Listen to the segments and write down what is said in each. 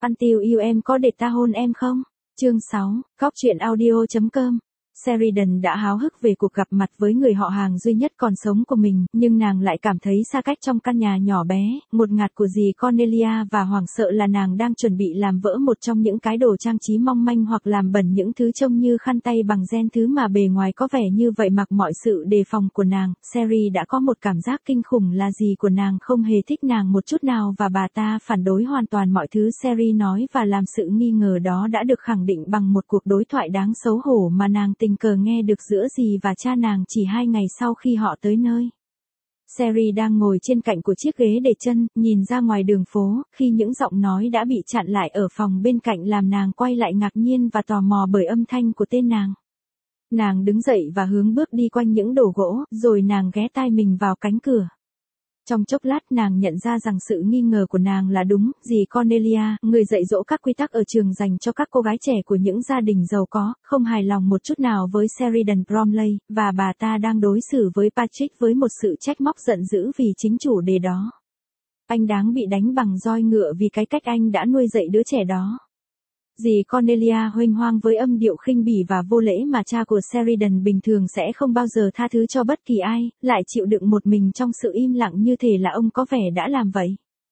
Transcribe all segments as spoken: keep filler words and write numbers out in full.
Until You em có để ta hôn em không? Chương sáu, Góc truyện audio chấm com. Sheridan đã háo hức về cuộc gặp mặt với người họ hàng duy nhất còn sống của mình, nhưng nàng lại cảm thấy xa cách trong căn nhà nhỏ bé, ngột ngạt của dì Cornelia và hoảng sợ là nàng đang chuẩn bị làm vỡ một trong những cái đồ trang trí mong manh hoặc làm bẩn những thứ trông như khăn tay bằng ren, thứ mà bề ngoài có vẻ như vậy mặc mọi sự đề phòng của nàng. Sherry đã có một cảm giác kinh khủng là dì của nàng không hề thích nàng một chút nào và bà ta phản đối hoàn toàn mọi thứ Sherry nói và làm. Sự nghi ngờ đó đã được khẳng định bằng một cuộc đối thoại đáng xấu hổ mà nàng tình cờ nghe được giữa dì và cha nàng chỉ hai ngày sau khi họ tới nơi. Sherry đang ngồi trên cạnh của chiếc ghế để chân, nhìn ra ngoài đường phố, khi những giọng nói đã bị chặn lại ở phòng bên cạnh làm nàng quay lại ngạc nhiên và tò mò bởi âm thanh của tên nàng. Nàng đứng dậy và hướng bước đi quanh những đồ gỗ, rồi nàng ghé tai mình vào cánh cửa. Trong chốc lát nàng nhận ra rằng sự nghi ngờ của nàng là đúng, dì Cornelia, người dạy dỗ các quy tắc ở trường dành cho các cô gái trẻ của những gia đình giàu có, không hài lòng một chút nào với Sheridan Bromley, và bà ta đang đối xử với Patrick với một sự trách móc giận dữ vì chính chủ đề đó. Anh đáng bị đánh bằng roi ngựa vì cái cách anh đã nuôi dạy đứa trẻ đó. Dì Cornelia huênh hoang với âm điệu khinh bỉ và vô lễ mà cha của Sheridan bình thường sẽ không bao giờ tha thứ cho bất kỳ ai, lại chịu đựng một mình trong sự im lặng như thể là ông có vẻ đã làm vậy.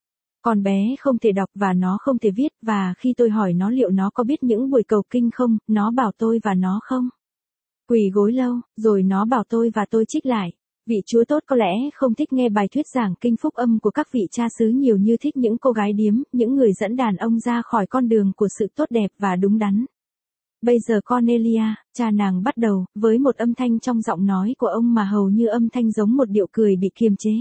Con bé không thể đọc và nó không thể viết, và khi tôi hỏi nó liệu nó có biết những buổi cầu kinh không, nó bảo tôi và nó không quỳ gối lâu, rồi nó bảo tôi và tôi trích lại. Vị Chúa tốt có lẽ không thích nghe bài thuyết giảng kinh phúc âm của các vị cha xứ nhiều như thích những cô gái điếm, những người dẫn đàn ông ra khỏi con đường của sự tốt đẹp và đúng đắn. Bây giờ Cornelia, cha nàng bắt đầu, với một âm thanh trong giọng nói của ông mà hầu như âm thanh giống một điệu cười bị kiềm chế.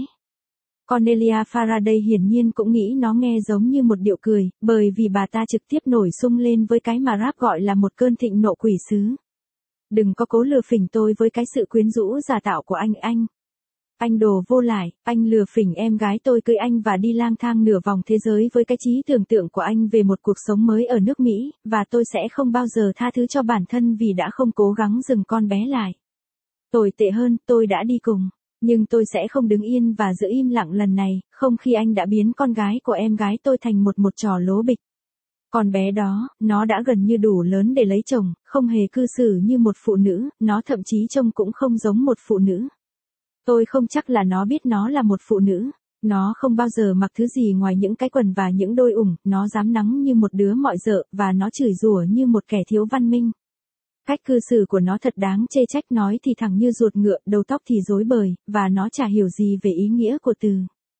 Cornelia Faraday hiển nhiên cũng nghĩ nó nghe giống như một điệu cười, bởi vì bà ta trực tiếp nổi sung lên với cái mà rap gọi là một cơn thịnh nộ quỷ sứ. Đừng có cố lừa phỉnh tôi với cái sự quyến rũ giả tạo của anh anh. Anh đồ vô lại, anh lừa phỉnh em gái tôi cưới anh và đi lang thang nửa vòng thế giới với cái trí tưởng tượng của anh về một cuộc sống mới ở nước Mỹ, và tôi sẽ không bao giờ tha thứ cho bản thân vì đã không cố gắng dừng con bé lại. Tồi tệ hơn, tôi đã đi cùng, nhưng tôi sẽ không đứng yên và giữ im lặng lần này, không khi anh đã biến con gái của em gái tôi thành một một trò lố bịch. Con bé đó, nó đã gần như đủ lớn để lấy chồng, không hề cư xử như một phụ nữ, nó thậm chí trông cũng không giống một phụ nữ. Tôi không chắc là nó biết nó là một phụ nữ. Nó không bao giờ mặc thứ gì ngoài những cái quần và những đôi ủng, nó dám nắng như một đứa mọi dợ, và nó chửi rủa như một kẻ thiếu văn minh. Cách cư xử của nó thật đáng chê trách, nói thì thẳng như ruột ngựa, đầu tóc thì rối bời, và nó chả hiểu gì về ý nghĩa của từ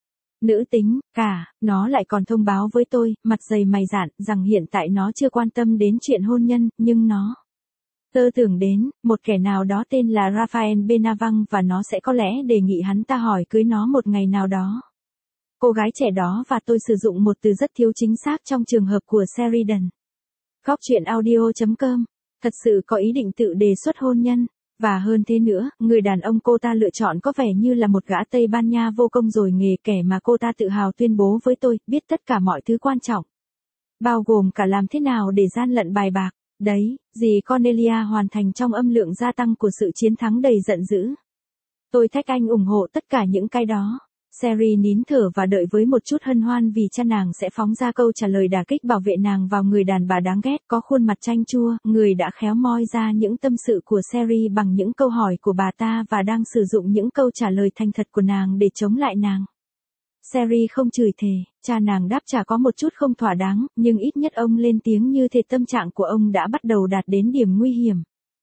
nữ tính, cả. Nó lại còn thông báo với tôi, mặt dày mày dạn, rằng hiện tại nó chưa quan tâm đến chuyện hôn nhân, nhưng nó tơ tưởng đến một kẻ nào đó tên là Raphael Benavang và nó sẽ có lẽ đề nghị hắn ta hỏi cưới nó một ngày nào đó. Cô gái trẻ đó và tôi sử dụng một từ rất thiếu chính xác trong trường hợp của Sheridan. Góc truyện audio chấm com thật sự có ý định tự đề xuất hôn nhân. Và hơn thế nữa, người đàn ông cô ta lựa chọn có vẻ như là một gã Tây Ban Nha vô công rồi nghề, kẻ mà cô ta tự hào tuyên bố với tôi, biết tất cả mọi thứ quan trọng. Bao gồm cả làm thế nào để gian lận bài bạc. Đấy, dì Cornelia hoàn thành trong âm lượng gia tăng của sự chiến thắng đầy giận dữ. Tôi thách anh ủng hộ tất cả những cái đó. Sherry nín thở và đợi với một chút hân hoan vì cha nàng sẽ phóng ra câu trả lời đả kích bảo vệ nàng vào người đàn bà đáng ghét có khuôn mặt chanh chua, người đã khéo moi ra những tâm sự của Sherry bằng những câu hỏi của bà ta và đang sử dụng những câu trả lời thành thật của nàng để chống lại nàng. Sherry không chửi thề, cha nàng đáp trả có một chút không thỏa đáng, nhưng ít nhất ông lên tiếng như thể tâm trạng của ông đã bắt đầu đạt đến điểm nguy hiểm.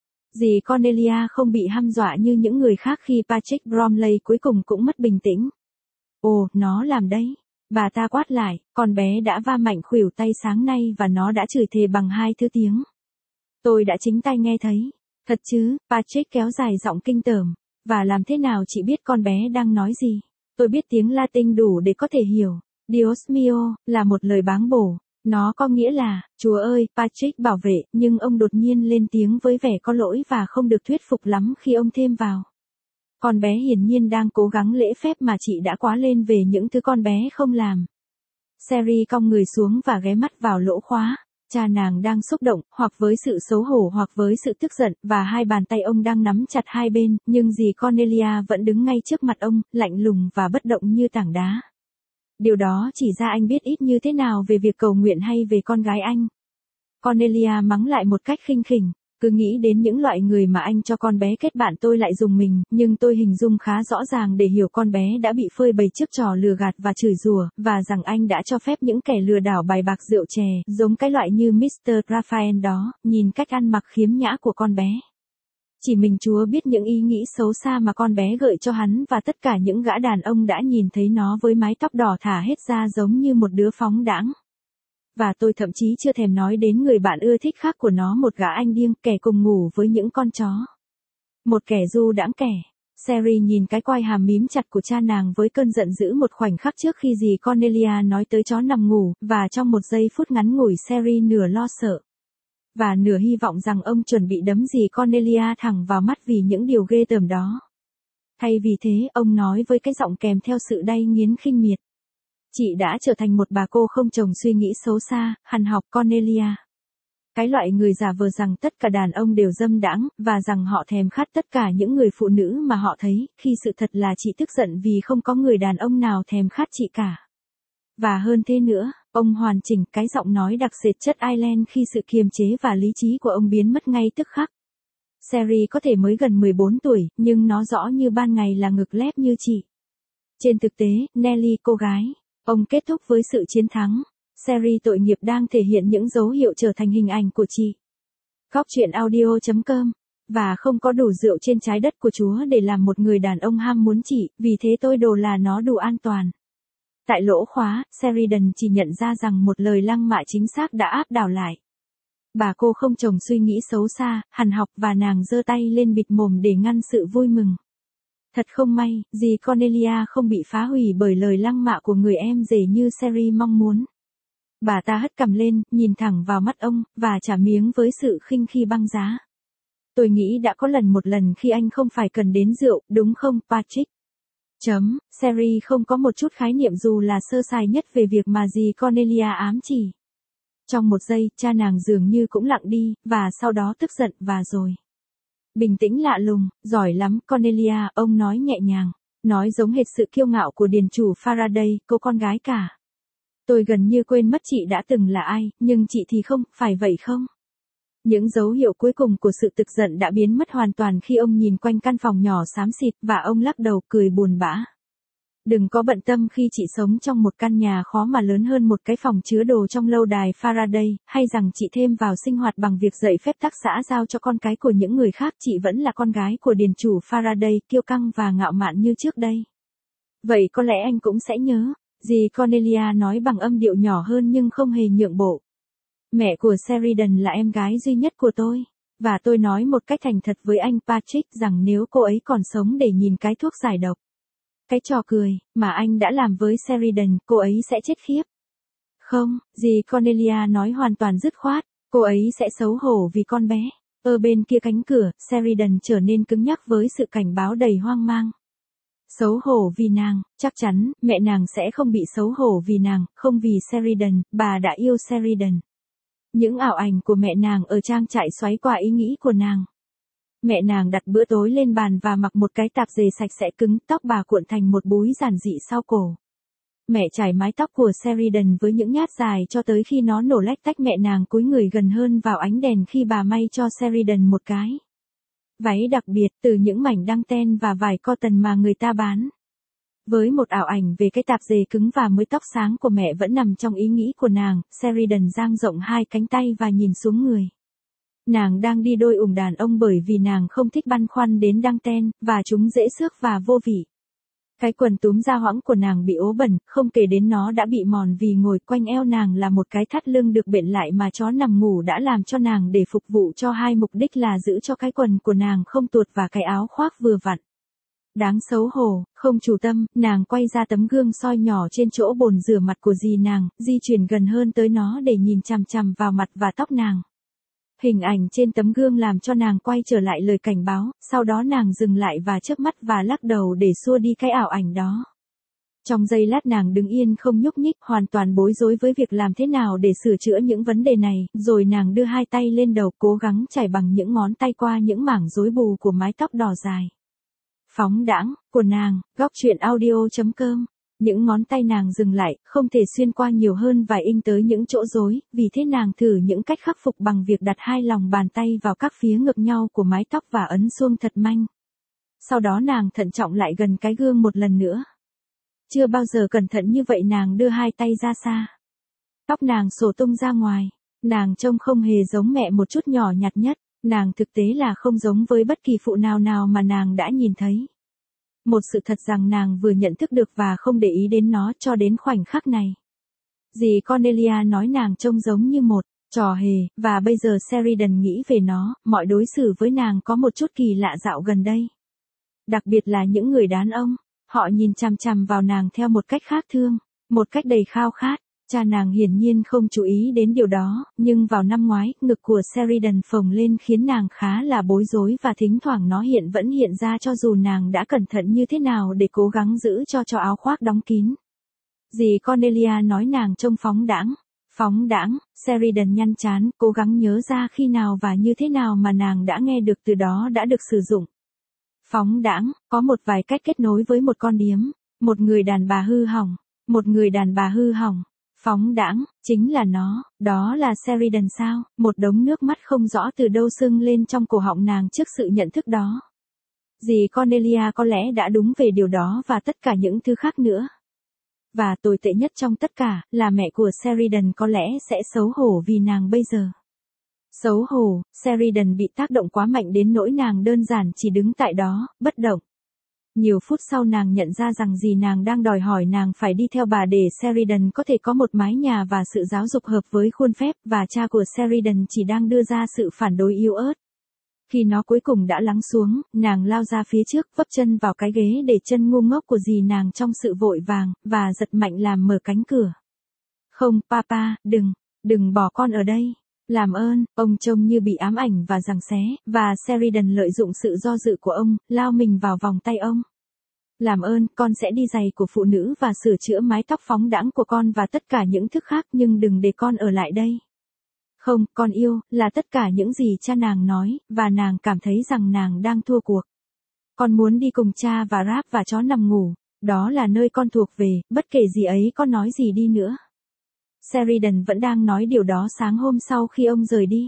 Dì Cornelia không bị hăm dọa như những người khác khi Patrick Bromley cuối cùng cũng mất bình tĩnh. Ồ, nó làm đấy. Bà ta quát lại, con bé đã va mạnh khuỷu tay sáng nay và nó đã chửi thề bằng hai thứ tiếng. Tôi đã chính tai nghe thấy. Thật chứ, Patrick kéo dài giọng kinh tởm. Và làm thế nào chị biết con bé đang nói gì? Tôi biết tiếng Latin đủ để có thể hiểu. Dios mio, là một lời báng bổ. Nó có nghĩa là, Chúa ơi, Patrick bảo vệ, nhưng ông đột nhiên lên tiếng với vẻ có lỗi và không được thuyết phục lắm khi ông thêm vào. Con bé hiển nhiên đang cố gắng lễ phép mà chị đã quá lên về những thứ con bé không làm. Sherry cong người xuống và ghé mắt vào lỗ khóa. Cha nàng đang xúc động, hoặc với sự xấu hổ hoặc với sự tức giận, và hai bàn tay ông đang nắm chặt hai bên, nhưng dì Cornelia vẫn đứng ngay trước mặt ông, lạnh lùng và bất động như tảng đá. Điều đó chỉ ra anh biết ít như thế nào về việc cầu nguyện hay về con gái anh. Cornelia mắng lại một cách khinh khỉnh. Cứ nghĩ đến những loại người mà anh cho con bé kết bạn tôi lại dùng mình, nhưng tôi hình dung khá rõ ràng để hiểu con bé đã bị phơi bày trước trò lừa gạt và chửi rủa, và rằng anh đã cho phép những kẻ lừa đảo bài bạc rượu chè, giống cái loại như mít tơ Raphael đó, nhìn cách ăn mặc khiếm nhã của con bé. Chỉ mình Chúa biết những ý nghĩ xấu xa mà con bé gợi cho hắn và tất cả những gã đàn ông đã nhìn thấy nó với mái tóc đỏ thả hết ra giống như một đứa phóng đãng. Và tôi thậm chí chưa thèm nói đến người bạn ưa thích khác của nó, một gã anh điên, kẻ cùng ngủ với những con chó. Một kẻ du đãng kẻ. Sherry nhìn cái quai hàm mím chặt của cha nàng với cơn giận dữ một khoảnh khắc trước khi dì Cornelia nói tới chó nằm ngủ, và trong một giây phút ngắn ngủi Sherry nửa lo sợ và nửa hy vọng rằng ông chuẩn bị đấm dì Cornelia thẳng vào mắt vì những điều ghê tởm đó. Thay vì thế, ông nói với cái giọng kèm theo sự đay nghiến khinh miệt. Chị đã trở thành một bà cô không chồng suy nghĩ xấu xa, hằn học Cornelia. Cái loại người giả vờ rằng tất cả đàn ông đều dâm đãng, và rằng họ thèm khát tất cả những người phụ nữ mà họ thấy, khi sự thật là chị tức giận vì không có người đàn ông nào thèm khát chị cả. Và hơn thế nữa, ông hoàn chỉnh cái giọng nói đặc sệt chất Ireland khi sự kiềm chế và lý trí của ông biến mất ngay tức khắc. Sherry có thể mới gần mười bốn tuổi, nhưng nó rõ như ban ngày là ngực lép như chị. Trên thực tế, Nelly cô gái, ông kết thúc với sự chiến thắng. Sherry tội nghiệp đang thể hiện những dấu hiệu trở thành hình ảnh của chị. Góc truyện audio chấm com. Và không có đủ rượu trên trái đất của Chúa để làm một người đàn ông ham muốn chị, vì thế tôi đồ là nó đủ an toàn. Tại lỗ khóa, Sheridan chỉ nhận ra rằng một lời lăng mạ chính xác đã áp đảo lại. Bà cô không chồng suy nghĩ xấu xa, hằn học, và nàng giơ tay lên bịt mồm để ngăn sự vui mừng. Thật không may, dì Cornelia không bị phá hủy bởi lời lăng mạ của người em rể như Sherry mong muốn. Bà ta hất cằm lên, nhìn thẳng vào mắt ông, và trả miếng với sự khinh khi băng giá. Tôi nghĩ đã có lần một lần khi anh không phải cần đến rượu, đúng không, Patrick? Chấm, Sherry không có một chút khái niệm dù là sơ sài nhất về việc mà dì Cornelia ám chỉ. Trong một giây, cha nàng dường như cũng lặng đi, và sau đó tức giận, và rồi. Bình tĩnh lạ lùng, giỏi lắm, Cornelia, ông nói nhẹ nhàng. Nói giống hệt sự kiêu ngạo của điền chủ Faraday, cô con gái cả. Tôi gần như quên mất chị đã từng là ai, nhưng chị thì không, phải vậy không? Những dấu hiệu cuối cùng của sự tức giận đã biến mất hoàn toàn khi ông nhìn quanh căn phòng nhỏ xám xịt, và ông lắc đầu cười buồn bã. Đừng có bận tâm khi chị sống trong một căn nhà khó mà lớn hơn một cái phòng chứa đồ trong lâu đài Faraday, hay rằng chị thêm vào sinh hoạt bằng việc dạy phép tắc xã giao cho con cái của những người khác, chị vẫn là con gái của điền chủ Faraday, kiêu căng và ngạo mạn như trước đây. Vậy có lẽ anh cũng sẽ nhớ, dì Cornelia nói bằng âm điệu nhỏ hơn nhưng không hề nhượng bộ. Mẹ của Sheridan là em gái duy nhất của tôi, và tôi nói một cách thành thật với anh Patrick rằng nếu cô ấy còn sống để nhìn cái thuốc giải độc, cái trò cười mà anh đã làm với Sheridan, cô ấy sẽ chết khiếp. Không, dì Cornelia nói hoàn toàn dứt khoát, cô ấy sẽ xấu hổ vì con bé. Ở bên kia cánh cửa, Sheridan trở nên cứng nhắc với sự cảnh báo đầy hoang mang. Xấu hổ vì nàng, chắc chắn, mẹ nàng sẽ không bị xấu hổ vì nàng, không vì Sheridan, bà đã yêu Sheridan. Những ảo ảnh của mẹ nàng ở trang trại xoáy qua ý nghĩ của nàng. Mẹ nàng đặt bữa tối lên bàn và mặc một cái tạp dề sạch sẽ cứng, tóc bà cuộn thành một búi giản dị sau cổ. Mẹ chải mái tóc của Sheridan với những nhát dài cho tới khi nó nổ lách tách. Mẹ nàng cúi người gần hơn vào ánh đèn khi bà may cho Sheridan một cái váy đặc biệt từ những mảnh đăng ten và vải cotton mà người ta bán. Với một ảo ảnh về cái tạp dề cứng và mái tóc sáng của mẹ vẫn nằm trong ý nghĩ của nàng, Sheridan dang rộng hai cánh tay và nhìn xuống người. Nàng đang đi đôi ủng đàn ông bởi vì nàng không thích băn khoăn đến đăng ten, và chúng dễ xước và vô vị. Cái quần túm da hoãng của nàng bị ố bẩn, không kể đến nó đã bị mòn vì ngồi quanh eo nàng là một cái thắt lưng được bện lại mà chó nằm ngủ đã làm cho nàng để phục vụ cho hai mục đích là giữ cho cái quần của nàng không tuột và cái áo khoác vừa vặn. Đáng xấu hổ, không chủ tâm, nàng quay ra tấm gương soi nhỏ trên chỗ bồn rửa mặt của dì nàng, di chuyển gần hơn tới nó để nhìn chằm chằm vào mặt và tóc nàng. Hình ảnh trên tấm gương làm cho nàng quay trở lại lời cảnh báo, sau đó nàng dừng lại và chớp mắt và lắc đầu để xua đi cái ảo ảnh đó. Trong giây lát nàng đứng yên không nhúc nhích, hoàn toàn bối rối với việc làm thế nào để sửa chữa những vấn đề này, rồi nàng đưa hai tay lên đầu cố gắng chải bằng những ngón tay qua những mảng rối bù của mái tóc đỏ dài. Phóng đãng, của nàng, góc truyện audio chấm com Những ngón tay nàng dừng lại, không thể xuyên qua nhiều hơn vài inch tới những chỗ rối, vì thế nàng thử những cách khắc phục bằng việc đặt hai lòng bàn tay vào các phía ngược nhau của mái tóc và ấn suông thật manh. Sau đó nàng thận trọng lại gần cái gương một lần nữa. Chưa bao giờ cẩn thận như vậy, nàng đưa hai tay ra xa. Tóc nàng xổ tung ra ngoài, nàng trông không hề giống mẹ một chút nhỏ nhặt nhất, nàng thực tế là không giống với bất kỳ phụ nào nào mà nàng đã nhìn thấy. Một sự thật rằng nàng vừa nhận thức được và không để ý đến nó cho đến khoảnh khắc này. Dì Cornelia nói nàng trông giống như một trò hề, và bây giờ Sheridan nghĩ về nó, mọi đối xử với nàng có một chút kỳ lạ dạo gần đây. Đặc biệt là những người đàn ông, họ nhìn chằm chằm vào nàng theo một cách khác thương, một cách đầy khao khát. Cha nàng hiển nhiên không chú ý đến điều đó, nhưng vào năm ngoái, ngực của Sheridan phồng lên khiến nàng khá là bối rối và thỉnh thoảng nó hiện vẫn hiện ra cho dù nàng đã cẩn thận như thế nào để cố gắng giữ cho cho áo khoác đóng kín. Dì Cornelia nói nàng trông phóng đãng. Phóng đãng, Sheridan nhăn trán, cố gắng nhớ ra khi nào và như thế nào mà nàng đã nghe được từ đó đã được sử dụng. Phóng đãng, có một vài cách kết nối với một con điếm, một người đàn bà hư hỏng, một người đàn bà hư hỏng. Phóng đãng, chính là nó, đó là Sheridan sao? Một đống nước mắt không rõ từ đâu sưng lên trong cổ họng nàng trước sự nhận thức đó. Dì Cornelia có lẽ đã đúng về điều đó và tất cả những thứ khác nữa. Và tồi tệ nhất trong tất cả, là mẹ của Sheridan có lẽ sẽ xấu hổ vì nàng bây giờ. Xấu hổ, Sheridan bị tác động quá mạnh đến nỗi nàng đơn giản chỉ đứng tại đó, bất động. Nhiều phút sau nàng nhận ra rằng dì nàng đang đòi hỏi nàng phải đi theo bà để Sheridan có thể có một mái nhà và sự giáo dục hợp với khuôn phép, và cha của Sheridan chỉ đang đưa ra sự phản đối yếu ớt. Khi nó cuối cùng đã lắng xuống, nàng lao ra phía trước, vấp chân vào cái ghế để chân ngu ngốc của dì nàng trong sự vội vàng, và giật mạnh làm mở cánh cửa. Không, papa, đừng, đừng bỏ con ở đây. Làm ơn, ông trông như bị ám ảnh và giằng xé, và Sheridan lợi dụng sự do dự của ông, lao mình vào vòng tay ông. Làm ơn, con sẽ đi giày của phụ nữ và sửa chữa mái tóc phóng đãng của con và tất cả những thứ khác, nhưng đừng để con ở lại đây. Không, con yêu, là tất cả những gì cha nàng nói, và nàng cảm thấy rằng nàng đang thua cuộc. Con muốn đi cùng cha và Rap và chó nằm ngủ, đó là nơi con thuộc về, bất kể gì ấy có nói gì đi nữa. Sheridan vẫn đang nói điều đó sáng hôm sau khi ông rời đi.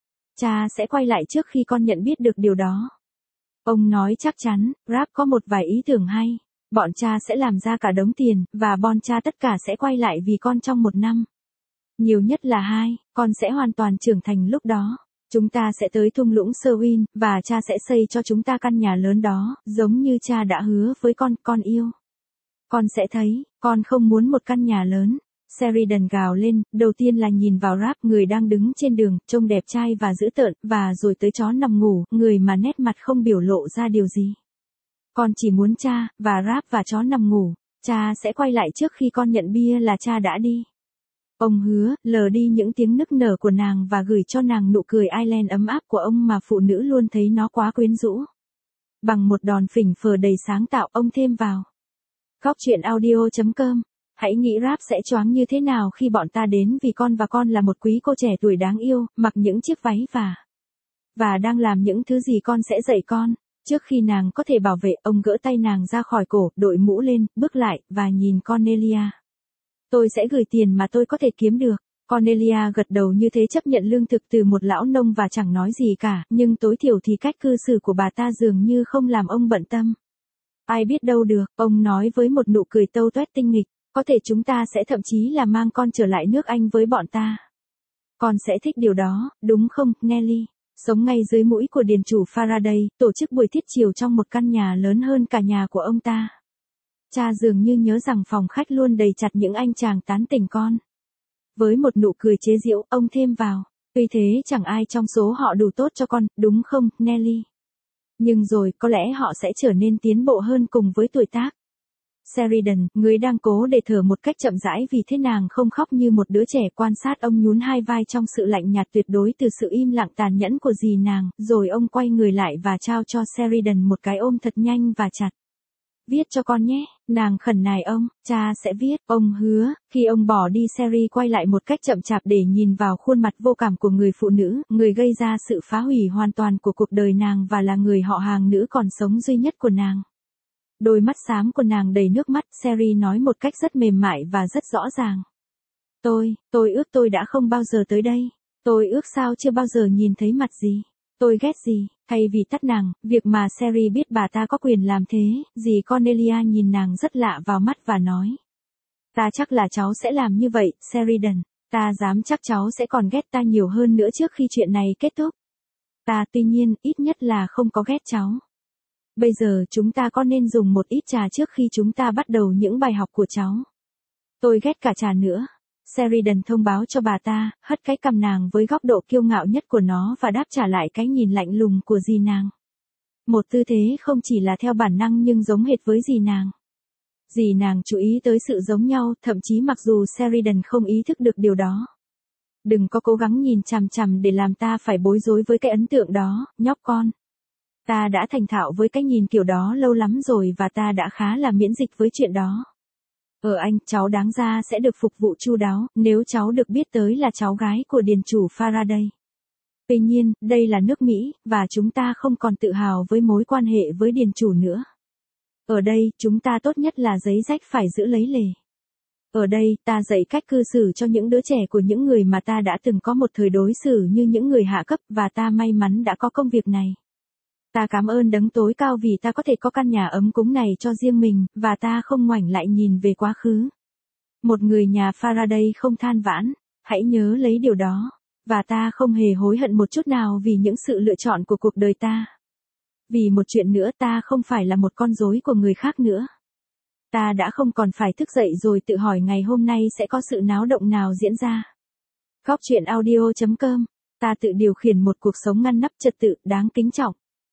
Cha sẽ quay lại trước khi con nhận biết được điều đó. Ông nói chắc chắn, Rap có một vài ý tưởng hay. Bọn cha sẽ làm ra cả đống tiền, và bọn cha tất cả sẽ quay lại vì con trong một năm. Nhiều nhất là hai, con sẽ hoàn toàn trưởng thành lúc đó. Chúng ta sẽ tới thung lũng Sewin, và cha sẽ xây cho chúng ta căn nhà lớn đó, giống như cha đã hứa với con, con yêu. Con sẽ thấy, con không muốn một căn nhà lớn. Sheridan gào lên, đầu tiên là nhìn vào Rap, người đang đứng trên đường, trông đẹp trai và dữ tợn, và rồi tới chó nằm ngủ, người mà nét mặt không biểu lộ ra điều gì. Con chỉ muốn cha, và Rap và chó nằm ngủ, cha sẽ quay lại trước khi con nhận bia là cha đã đi. Ông hứa, lờ đi những tiếng nức nở của nàng và gửi cho nàng nụ cười Ireland ấm áp của ông mà phụ nữ luôn thấy nó quá quyến rũ. Bằng một đòn phỉnh phờ đầy sáng tạo, ông thêm vào. Góc truyện audio chấm com. Hãy nghĩ Rap sẽ choáng như thế nào khi bọn ta đến vì con và con là một quý cô trẻ tuổi đáng yêu, mặc những chiếc váy và... Và đang làm những thứ gì con sẽ dạy con. Trước khi nàng có thể bảo vệ, ông gỡ tay nàng ra khỏi cổ, đội mũ lên, bước lại, và nhìn Cornelia. Tôi sẽ gửi tiền mà tôi có thể kiếm được. Cornelia gật đầu như thế, chấp nhận lương thực từ một lão nông và chẳng nói gì cả, nhưng tối thiểu thì cách cư xử của bà ta dường như không làm ông bận tâm. Ai biết đâu được, ông nói với một nụ cười tâu toét tinh nghịch, có thể chúng ta sẽ thậm chí là mang con trở lại nước Anh với bọn ta. Con sẽ thích điều đó, đúng không, Nelly? Sống ngay dưới mũi của điền chủ Faraday, tổ chức buổi thiết chiều trong một căn nhà lớn hơn cả nhà của ông ta. Cha dường như nhớ rằng phòng khách luôn đầy chặt những anh chàng tán tỉnh con. Với một nụ cười chế giễu, ông thêm vào, tuy thế chẳng ai trong số họ đủ tốt cho con, đúng không, Nelly? Nhưng rồi, có lẽ họ sẽ trở nên tiến bộ hơn cùng với tuổi tác. Sheridan, người đang cố để thở một cách chậm rãi vì thế nàng không khóc như một đứa trẻ, quan sát ông nhún hai vai trong sự lạnh nhạt tuyệt đối từ sự im lặng tàn nhẫn của dì nàng, rồi ông quay người lại và trao cho Sheridan một cái ôm thật nhanh và chặt. Viết cho con nhé, nàng khẩn nài ông, cha sẽ viết, ông hứa. Khi ông bỏ đi, Sherry quay lại một cách chậm chạp để nhìn vào khuôn mặt vô cảm của người phụ nữ, người gây ra sự phá hủy hoàn toàn của cuộc đời nàng và là người họ hàng nữ còn sống duy nhất của nàng. Đôi mắt xám của nàng đầy nước mắt, Sherry nói một cách rất mềm mại và rất rõ ràng. Tôi, tôi ước tôi đã không bao giờ tới đây. Tôi ước sao chưa bao giờ nhìn thấy mặt gì. Tôi ghét gì, thay vì tắt nàng, việc mà Sherry biết bà ta có quyền làm thế, dì Cornelia nhìn nàng rất lạ vào mắt và nói. Ta chắc là cháu sẽ làm như vậy, Sheridan. Ta dám chắc cháu sẽ còn ghét ta nhiều hơn nữa trước khi chuyện này kết thúc. Ta tuy nhiên, ít nhất là không có ghét cháu. Bây giờ chúng ta có nên dùng một ít trà trước khi chúng ta bắt đầu những bài học của cháu. Tôi ghét cả trà nữa. Sheridan thông báo cho bà ta, hất cái cằm nàng với góc độ kiêu ngạo nhất của nó và đáp trả lại cái nhìn lạnh lùng của dì nàng. Một tư thế không chỉ là theo bản năng nhưng giống hệt với dì nàng. Dì nàng chú ý tới sự giống nhau, thậm chí mặc dù Sheridan không ý thức được điều đó. Đừng có cố gắng nhìn chằm chằm để làm ta phải bối rối với cái ấn tượng đó, nhóc con. Ta đã thành thạo với cái nhìn kiểu đó lâu lắm rồi và ta đã khá là miễn dịch với chuyện đó. Ở anh, cháu đáng ra sẽ được phục vụ chu đáo, nếu cháu được biết tới là cháu gái của điền chủ Faraday. Tuy nhiên, đây là nước Mỹ, và chúng ta không còn tự hào với mối quan hệ với điền chủ nữa. Ở đây, chúng ta tốt nhất là giấy rách phải giữ lấy lề. Ở đây, ta dạy cách cư xử cho những đứa trẻ của những người mà ta đã từng có một thời đối xử như những người hạ cấp và ta may mắn đã có công việc này. Ta cảm ơn đấng tối cao vì ta có thể có căn nhà ấm cúng này cho riêng mình, và ta không ngoảnh lại nhìn về quá khứ. Một người nhà Faraday không than vãn, hãy nhớ lấy điều đó. Và ta không hề hối hận một chút nào vì những sự lựa chọn của cuộc đời ta. Vì một chuyện nữa ta không phải là một con rối của người khác nữa. Ta đã không còn phải thức dậy rồi tự hỏi ngày hôm nay sẽ có sự náo động nào diễn ra. Góc truyện audio chấm com. Ta tự điều khiển một cuộc sống ngăn nắp trật tự, đáng kính trọng.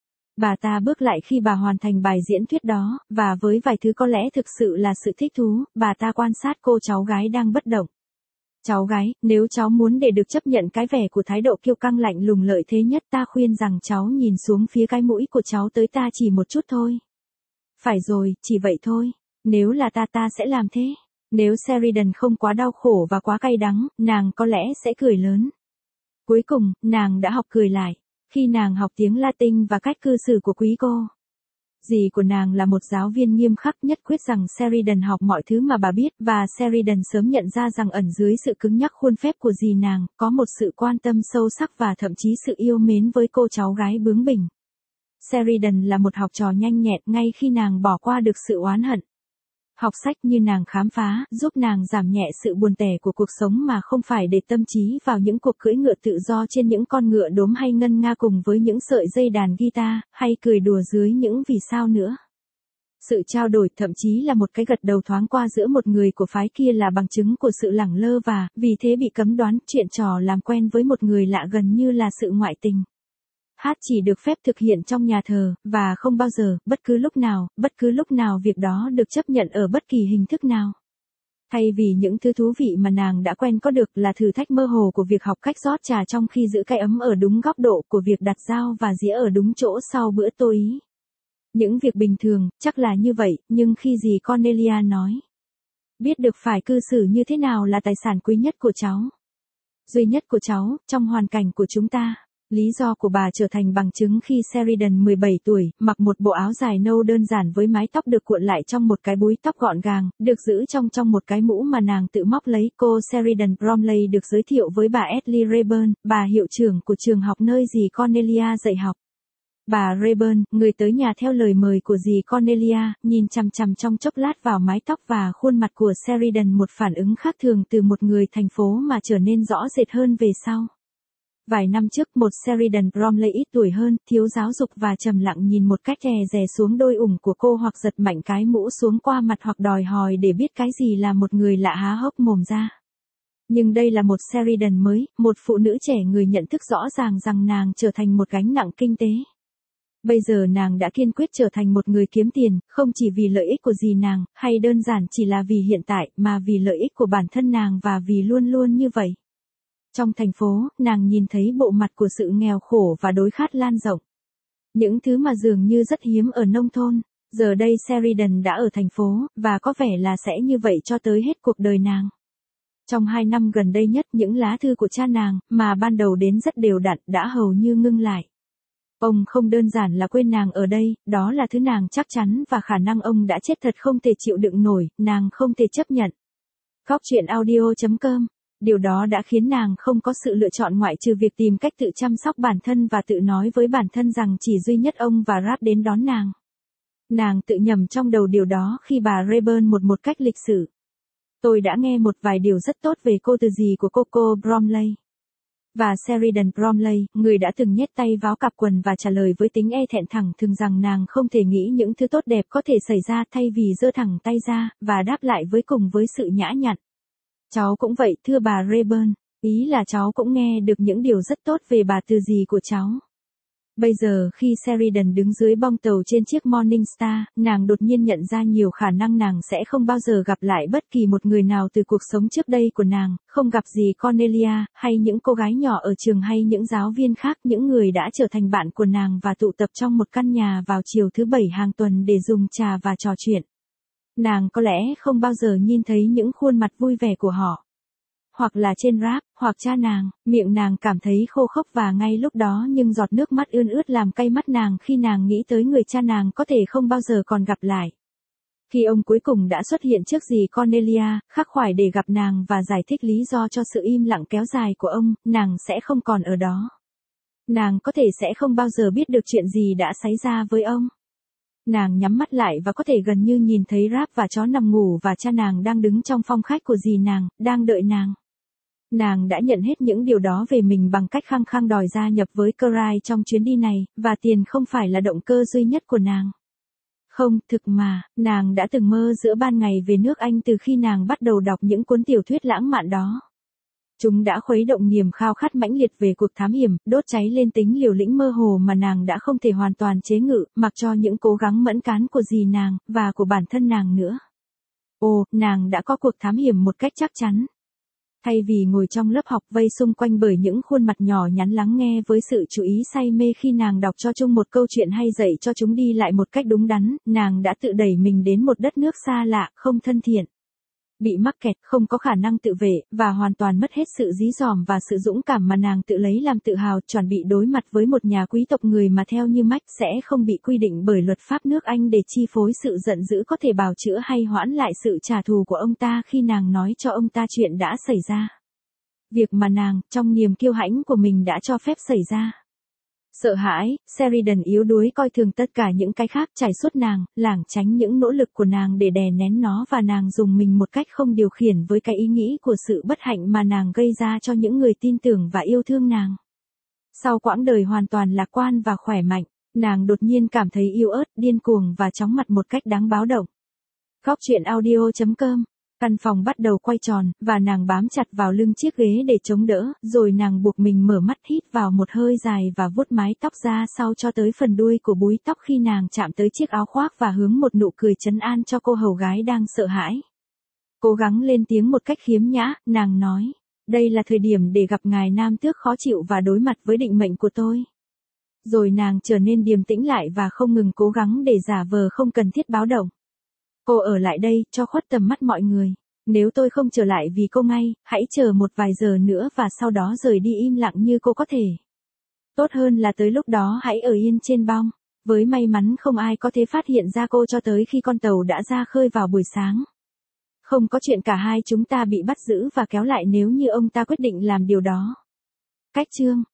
Bà ta bước lại khi bà hoàn thành bài diễn thuyết đó, và với vài thứ có lẽ thực sự là sự thích thú, bà ta quan sát cô cháu gái đang bất động. Cháu gái, nếu cháu muốn để được chấp nhận cái vẻ của thái độ kiêu căng lạnh lùng lợi thế nhất, ta khuyên rằng cháu nhìn xuống phía cái mũi của cháu tới ta chỉ một chút thôi. Phải rồi, chỉ vậy thôi. Nếu là ta ta sẽ làm thế. Nếu Sheridan không quá đau khổ và quá cay đắng, nàng có lẽ sẽ cười lớn. Cuối cùng, nàng đã học cười lại. Khi nàng học tiếng Latin và cách cư xử của quý cô. Dì của nàng là một giáo viên nghiêm khắc, nhất quyết rằng Sheridan học mọi thứ mà bà biết, và Sheridan sớm nhận ra rằng ẩn dưới sự cứng nhắc khuôn phép của dì nàng, có một sự quan tâm sâu sắc và thậm chí sự yêu mến với cô cháu gái bướng bỉnh. Sheridan là một học trò nhanh nhẹn ngay khi nàng bỏ qua được sự oán hận. Học sách như nàng khám phá, giúp nàng giảm nhẹ sự buồn tẻ của cuộc sống mà không phải để tâm trí vào những cuộc cưỡi ngựa tự do trên những con ngựa đốm hay ngân nga cùng với những sợi dây đàn guitar, hay cười đùa dưới những vì sao nữa. Sự trao đổi thậm chí là một cái gật đầu thoáng qua giữa một người của phái kia là bằng chứng của sự lẳng lơ và, vì thế bị cấm đoán, chuyện trò làm quen với một người lạ gần như là sự ngoại tình. Hát chỉ được phép thực hiện trong nhà thờ, và không bao giờ, bất cứ lúc nào, bất cứ lúc nào việc đó được chấp nhận ở bất kỳ hình thức nào. Thay vì những thứ thú vị mà nàng đã quen có được là thử thách mơ hồ của việc học cách rót trà trong khi giữ cái ấm ở đúng góc độ của việc đặt dao và dĩa ở đúng chỗ sau bữa tối. Những việc bình thường, chắc là như vậy, nhưng khi dì Cornelia nói. Biết được phải cư xử như thế nào là tài sản quý nhất của cháu. Duy nhất của cháu, trong hoàn cảnh của chúng ta. Lý do của bà trở thành bằng chứng khi Sheridan mười bảy tuổi, mặc một bộ áo dài nâu đơn giản với mái tóc được cuộn lại trong một cái búi tóc gọn gàng, được giữ trong trong một cái mũ mà nàng tự móc lấy. Cô Sheridan Bromley được giới thiệu với bà Ashley Rayburn, bà hiệu trưởng của trường học nơi dì Cornelia dạy học. Bà Rayburn, người tới nhà theo lời mời của dì Cornelia, nhìn chằm chằm trong chốc lát vào mái tóc và khuôn mặt của Sheridan, một phản ứng khác thường từ một người thành phố mà trở nên rõ rệt hơn về sau. Vài năm trước, một Sheridan Bromley ít tuổi hơn, thiếu giáo dục và trầm lặng nhìn một cách rè rè xuống đôi ủng của cô, hoặc giật mạnh cái mũ xuống qua mặt, hoặc đòi hòi để biết cái gì là một người lạ há hốc mồm ra. Nhưng đây là một Sheridan mới, một phụ nữ trẻ người nhận thức rõ ràng rằng nàng trở thành một gánh nặng kinh tế. Bây giờ nàng đã kiên quyết trở thành một người kiếm tiền, không chỉ vì lợi ích của dì nàng, hay đơn giản chỉ là vì hiện tại, mà vì lợi ích của bản thân nàng và vì luôn luôn như vậy. Trong thành phố, nàng nhìn thấy bộ mặt của sự nghèo khổ và đối khát lan rộng. Những thứ mà dường như rất hiếm ở nông thôn, giờ đây Sheridan đã ở thành phố, và có vẻ là sẽ như vậy cho tới hết cuộc đời nàng. Trong hai năm gần đây nhất, những lá thư của cha nàng, mà ban đầu đến rất đều đặn, đã hầu như ngưng lại. Ông không đơn giản là quên nàng ở đây, đó là thứ nàng chắc chắn và khả năng ông đã chết thật không thể chịu đựng nổi, nàng không thể chấp nhận. Góc truyện audio chấm com. Điều đó đã khiến nàng không có sự lựa chọn ngoại trừ việc tìm cách tự chăm sóc bản thân và tự nói với bản thân rằng chỉ duy nhất ông và Rap đến đón nàng. Nàng tự nhầm trong đầu điều đó khi bà Rayburn một một cách lịch sự. Tôi đã nghe một vài điều rất tốt về cô từ dì của Coco Bromley. Và Sheridan Bromley, người đã từng nhét tay vào cặp quần và trả lời với tính e thẹn thẳng thừng rằng nàng không thể nghĩ những thứ tốt đẹp có thể xảy ra thay vì giơ thẳng tay ra, và đáp lại với cùng với sự nhã nhặn. Cháu cũng vậy thưa bà Rayburn, ý là cháu cũng nghe được những điều rất tốt về bà từ dì của cháu. Bây giờ khi Sheridan đứng dưới bong tàu trên chiếc Morning Star, nàng đột nhiên nhận ra nhiều khả năng nàng sẽ không bao giờ gặp lại bất kỳ một người nào từ cuộc sống trước đây của nàng, không gặp gì Cornelia, hay những cô gái nhỏ ở trường hay những giáo viên khác, những người đã trở thành bạn của nàng và tụ tập trong một căn nhà vào chiều thứ bảy hàng tuần để dùng trà và trò chuyện. Nàng có lẽ không bao giờ nhìn thấy những khuôn mặt vui vẻ của họ. Hoặc là trên Rap, hoặc cha nàng, miệng nàng cảm thấy khô khốc và ngay lúc đó những giọt nước mắt ươn ướt làm cay mắt nàng khi nàng nghĩ tới người cha nàng có thể không bao giờ còn gặp lại. Khi ông cuối cùng đã xuất hiện trước dì Cornelia, khắc khoải để gặp nàng và giải thích lý do cho sự im lặng kéo dài của ông, nàng sẽ không còn ở đó. Nàng có thể sẽ không bao giờ biết được chuyện gì đã xảy ra với ông. Nàng nhắm mắt lại và có thể gần như nhìn thấy Rap và chó nằm ngủ và cha nàng đang đứng trong phòng khách của dì nàng, đang đợi nàng. Nàng đã nhận hết những điều đó về mình bằng cách khăng khăng đòi gia nhập với Cry trong chuyến đi này, và tiền không phải là động cơ duy nhất của nàng. Không, thực mà, nàng đã từng mơ giữa ban ngày về nước Anh từ khi nàng bắt đầu đọc những cuốn tiểu thuyết lãng mạn đó. Chúng đã khuấy động niềm khao khát mãnh liệt về cuộc thám hiểm, đốt cháy lên tính liều lĩnh mơ hồ mà nàng đã không thể hoàn toàn chế ngự, mặc cho những cố gắng mẫn cán của dì nàng, và của bản thân nàng nữa. Ồ, nàng đã có cuộc thám hiểm một cách chắc chắn. Thay vì ngồi trong lớp học vây xung quanh bởi những khuôn mặt nhỏ nhắn lắng nghe với sự chú ý say mê khi nàng đọc cho chúng một câu chuyện hay dạy cho chúng đi lại một cách đúng đắn, nàng đã tự đẩy mình đến một đất nước xa lạ, không thân thiện. Bị mắc kẹt, không có khả năng tự vệ, và hoàn toàn mất hết sự dí dỏm và sự dũng cảm mà nàng tự lấy làm tự hào, chuẩn bị đối mặt với một nhà quý tộc người mà theo như Mac sẽ không bị quy định bởi luật pháp nước Anh để chi phối sự giận dữ có thể bào chữa hay hoãn lại sự trả thù của ông ta khi nàng nói cho ông ta chuyện đã xảy ra. Việc mà nàng, trong niềm kiêu hãnh của mình đã cho phép xảy ra. Sợ hãi, Sheridan yếu đuối coi thường tất cả những cái khác trải suốt nàng, lảng tránh những nỗ lực của nàng để đè nén nó và nàng dùng mình một cách không điều khiển với cái ý nghĩ của sự bất hạnh mà nàng gây ra cho những người tin tưởng và yêu thương nàng. Sau quãng đời hoàn toàn lạc quan và khỏe mạnh, nàng đột nhiên cảm thấy yếu ớt, điên cuồng và chóng mặt một cách đáng báo động. Góc truyện audio chấm com. Căn phòng bắt đầu quay tròn, và nàng bám chặt vào lưng chiếc ghế để chống đỡ, rồi nàng buộc mình mở mắt hít vào một hơi dài và vuốt mái tóc ra sau cho tới phần đuôi của búi tóc khi nàng chạm tới chiếc áo khoác và hướng một nụ cười trấn an cho cô hầu gái đang sợ hãi. Cố gắng lên tiếng một cách khiếm nhã, nàng nói, đây là thời điểm để gặp ngài nam tước khó chịu và đối mặt với định mệnh của tôi. Rồi nàng trở nên điềm tĩnh lại và không ngừng cố gắng để giả vờ không cần thiết báo động. Cô ở lại đây, cho khuất tầm mắt mọi người. Nếu tôi không trở lại vì cô ngay, hãy chờ một vài giờ nữa và sau đó rời đi im lặng như cô có thể. Tốt hơn là tới lúc đó hãy ở yên trên bong. Với may mắn không ai có thể phát hiện ra cô cho tới khi con tàu đã ra khơi vào buổi sáng. Không có chuyện cả hai chúng ta bị bắt giữ và kéo lại nếu như ông ta quyết định làm điều đó. Cách chương